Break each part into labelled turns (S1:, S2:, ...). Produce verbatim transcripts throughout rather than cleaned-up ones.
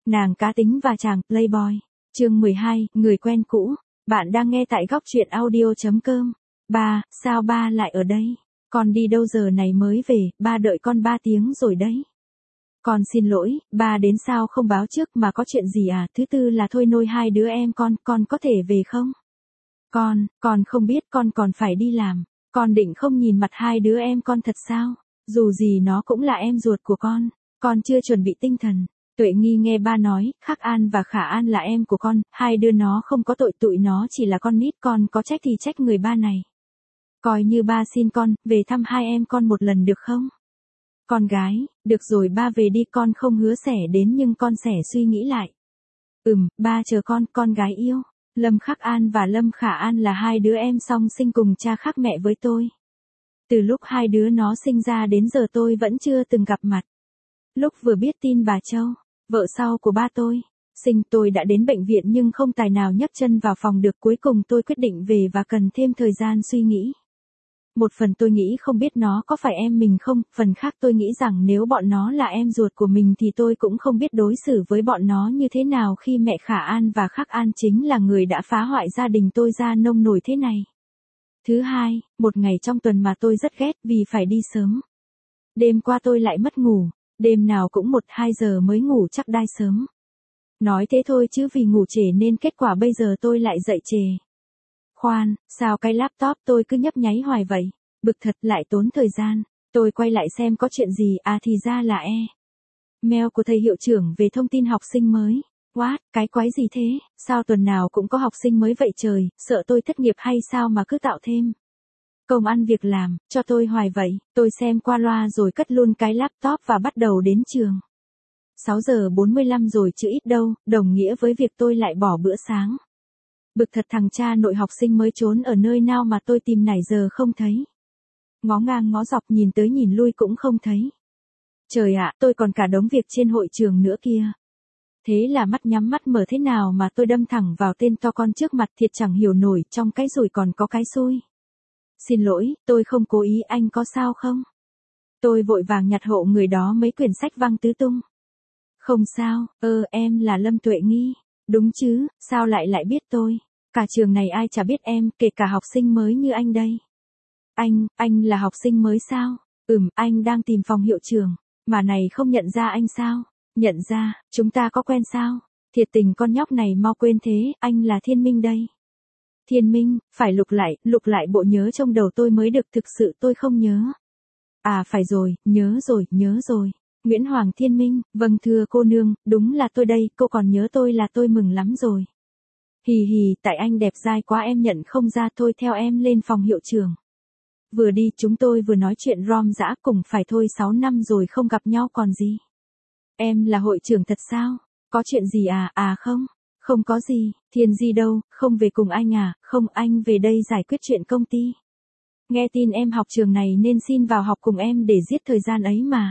S1: Nàng cá tính và chàng Playboy. Chương mười hai, người quen cũ. Bạn đang nghe tại góc truyện audio chấm com. Ba, sao ba lại ở đây? Con đi đâu giờ này mới về, ba đợi con ba tiếng rồi đấy. Con xin lỗi, ba đến sao không báo trước mà có chuyện gì à? Thứ tư là thôi nôi hai đứa em con, con có thể về không? Con, con không biết con còn phải đi làm. Con định không nhìn mặt hai đứa em con thật sao? Dù gì nó cũng là em ruột của con. Con chưa chuẩn bị tinh thần. Tuệ Nghi nghe ba nói, Khắc An và Khả An là em của con, hai đứa nó không có tội, tụi nó chỉ là con nít, con có trách thì trách người ba này. Coi như ba xin con, về thăm hai em con một lần được không? Con gái, được rồi ba về đi, con không hứa sẽ đến nhưng con sẽ suy nghĩ lại. Ừm, ba chờ con, con gái yêu. Lâm Khắc An và Lâm Khả An là hai đứa em song sinh cùng cha khác mẹ với tôi. Từ lúc hai đứa nó sinh ra đến giờ tôi vẫn chưa từng gặp mặt. Lúc vừa biết tin bà Châu, vợ sau của ba tôi, sinh, tôi đã đến bệnh viện nhưng không tài nào nhấc chân vào phòng được, cuối cùng tôi quyết định về và cần thêm thời gian suy nghĩ. Một phần tôi nghĩ không biết nó có phải em mình không, phần khác tôi nghĩ rằng nếu bọn nó là em ruột của mình thì tôi cũng không biết đối xử với bọn nó như thế nào khi mẹ Khả An và Khắc An chính là người đã phá hoại gia đình tôi ra nông nổi thế này. Thứ hai, một ngày trong tuần mà tôi rất ghét vì phải đi sớm. Đêm qua tôi lại mất ngủ, đêm nào cũng một hai giờ mới ngủ chắc đai sớm. Nói thế thôi chứ vì ngủ trễ nên kết quả bây giờ tôi lại dậy trễ. Khoan, sao cái laptop tôi cứ nhấp nháy hoài vậy? Bực thật, lại tốn thời gian. Tôi quay lại xem có chuyện gì, à thì ra là e. Mail của thầy hiệu trưởng về thông tin học sinh mới. What, cái quái gì thế? Sao tuần nào cũng có học sinh mới vậy trời, sợ tôi thất nghiệp hay sao mà cứ tạo thêm công ăn việc làm, cho tôi hoài vậy. Tôi xem qua loa rồi cất luôn cái laptop và bắt đầu đến trường. sáu giờ bốn mươi lăm rồi chứ ít đâu, đồng nghĩa với việc tôi lại bỏ bữa sáng. Bực thật, thằng cha nội học sinh mới trốn ở nơi nào mà tôi tìm nãy giờ không thấy. Ngó ngang ngó dọc nhìn tới nhìn lui cũng không thấy. Trời ạ, tôi còn cả đống việc trên hội trường nữa kia. Thế là mắt nhắm mắt mở thế nào mà tôi đâm thẳng vào tên to con trước mặt, thiệt chẳng hiểu nổi, trong cái rủi còn có cái xui. Xin lỗi, tôi không cố ý, anh có sao không? Tôi vội vàng nhặt hộ người đó mấy quyển sách văng tứ tung. Không sao, ơ em là Lâm Tuệ Nghi. Đúng chứ, sao lại lại biết tôi? Cả trường này ai chả biết em, kể cả học sinh mới như anh đây. Anh, anh là học sinh mới sao? Ừm, anh đang tìm phòng hiệu trưởng. Mà này không nhận ra anh sao? Nhận ra, chúng ta có quen sao? Thiệt tình con nhóc này mau quên thế, anh là Thiên Minh đây. Thiên Minh, phải lục lại, lục lại bộ nhớ trong đầu tôi mới được, thực sự tôi không nhớ. À phải rồi, nhớ rồi, nhớ rồi. Nguyễn Hoàng Thiên Minh, vâng thưa cô nương, đúng là tôi đây, cô còn nhớ tôi là tôi mừng lắm rồi. Hì hì, tại anh đẹp dai quá em nhận không ra, thôi theo em lên phòng hiệu trưởng. Vừa đi chúng tôi vừa nói chuyện rom dã, cùng phải thôi sáu năm rồi không gặp nhau còn gì. Em là hội trưởng thật sao? Có chuyện gì à? À không, không có gì, Thiên Di đâu, không về cùng anh à? Không, anh về đây giải quyết chuyện công ty. Nghe tin em học trường này nên xin vào học cùng em để giết thời gian ấy mà.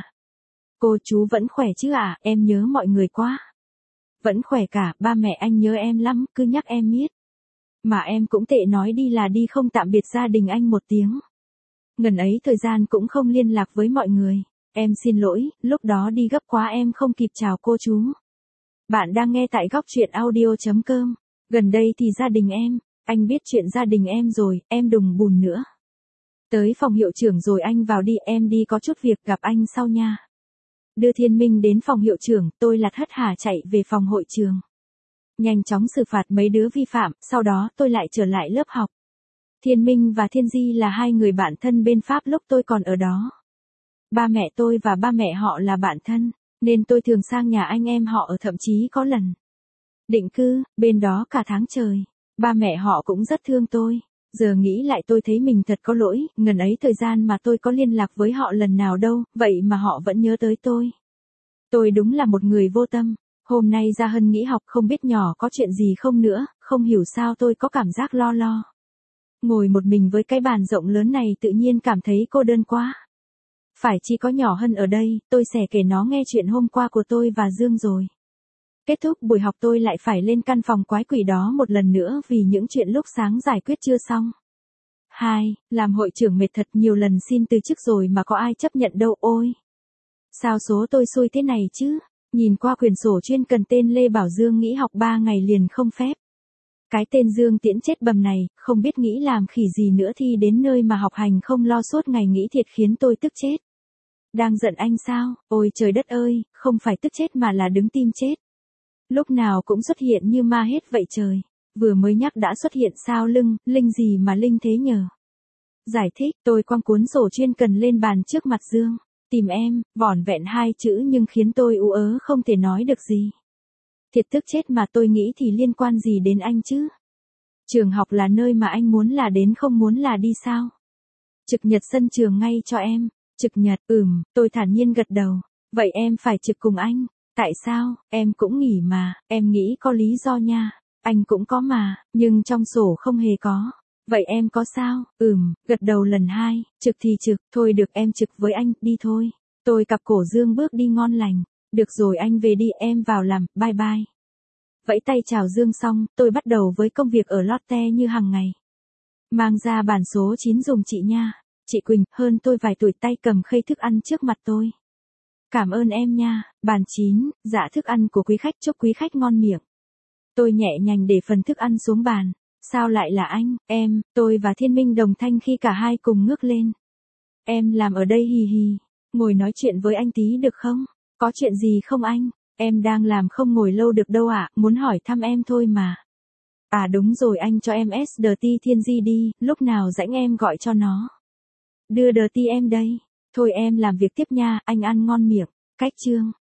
S1: Cô chú vẫn khỏe chứ ạ, à? Em nhớ mọi người quá. Vẫn khỏe cả, ba mẹ anh nhớ em lắm, cứ nhắc em miết. Mà em cũng tệ, nói đi là đi, không tạm biệt gia đình anh một tiếng. Ngần ấy thời gian cũng không liên lạc với mọi người. Em xin lỗi, lúc đó đi gấp quá em không kịp chào cô chú. Bạn đang nghe tại góc truyện audio chấm com. Gần đây thì gia đình em, anh biết chuyện gia đình em rồi, em đừng buồn nữa. Tới phòng hiệu trưởng rồi anh vào đi, em đi có chút việc, gặp anh sau nha. Đưa Thiên Minh đến phòng hiệu trưởng, tôi lặt hất hả chạy về phòng hội trường. Nhanh chóng xử phạt mấy đứa vi phạm, sau đó tôi lại trở lại lớp học. Thiên Minh và Thiên Di là hai người bạn thân bên Pháp lúc tôi còn ở đó. Ba mẹ tôi và ba mẹ họ là bạn thân, nên tôi thường sang nhà anh em họ ở, thậm chí có lần định cư bên đó cả tháng trời. Ba mẹ họ cũng rất thương tôi. Giờ nghĩ lại tôi thấy mình thật có lỗi, ngần ấy thời gian mà tôi có liên lạc với họ lần nào đâu, vậy mà họ vẫn nhớ tới tôi. Tôi đúng là một người vô tâm. Hôm nay Gia Hân nghỉ học, không biết nhỏ có chuyện gì không nữa, không hiểu sao tôi có cảm giác lo lo. Ngồi một mình với cái bàn rộng lớn này tự nhiên cảm thấy cô đơn quá. Phải chi có nhỏ Hân ở đây, tôi sẽ kể nó nghe chuyện hôm qua của tôi và Dương rồi. Kết thúc buổi học tôi lại phải lên căn phòng quái quỷ đó một lần nữa vì những chuyện lúc sáng giải quyết chưa xong. Hai, làm hội trưởng mệt thật, nhiều lần xin từ chức rồi mà có ai chấp nhận đâu ôi. Sao số tôi xui thế này chứ? Nhìn qua quyển sổ chuyên cần tên Lê Bảo Dương nghĩ học ba ngày liền không phép. Cái tên Dương Tiễn chết bầm này, không biết nghĩ làm khỉ gì nữa thì đến nơi mà học hành không lo suốt ngày nghĩ thiệt khiến tôi tức chết. Đang giận anh sao? Ôi trời đất ơi, không phải tức chết mà là đứng tim chết. Lúc nào cũng xuất hiện như ma hết vậy trời. Vừa mới nhắc đã xuất hiện sao lưng, linh gì mà linh thế nhờ. Giải thích, tôi quăng cuốn sổ chuyên cần lên bàn trước mặt Dương. Tìm em, vỏn vẹn hai chữ nhưng khiến tôi ú ớ không thể nói được gì. Thiệt tức chết mà tôi nghĩ thì liên quan gì đến anh chứ? Trường học là nơi mà anh muốn là đến không muốn là đi sao? Trực nhật sân trường ngay cho em. Trực nhật, ừm, tôi thản nhiên gật đầu. Vậy em phải trực cùng anh. Tại sao? Em cũng nghỉ mà, em nghĩ có lý do nha. Anh cũng có mà, nhưng trong sổ không hề có. Vậy em có sao? Ừm, gật đầu lần hai, trực thì trực, thôi được em trực với anh, đi thôi. Tôi cặp cổ Dương bước đi ngon lành. Được rồi anh về đi, em vào làm, bye bye. Vẫy tay chào Dương xong, tôi bắt đầu với công việc ở Lotte như hàng ngày. Mang ra bản số chín dùng chị nha. Chị Quỳnh, hơn tôi vài tuổi tay cầm khay thức ăn trước mặt tôi. Cảm ơn em nha, bàn chín, dạ thức ăn của quý khách chúc quý khách ngon miệng. Tôi nhẹ nhàng để phần thức ăn xuống bàn. Sao lại là anh, em, tôi và Thiên Minh đồng thanh khi cả hai cùng ngước lên. Em làm ở đây hì hì, ngồi nói chuyện với anh tí được không? Có chuyện gì không anh? Em đang làm không ngồi lâu được đâu ạ, à, muốn hỏi thăm em thôi mà. À đúng rồi anh cho em ét đê tê Thiên Di đi, lúc nào rảnh em gọi cho nó. Đưa đờ ti em đây. Thôi em làm việc tiếp nha, anh ăn ngon miệng. Cách chương.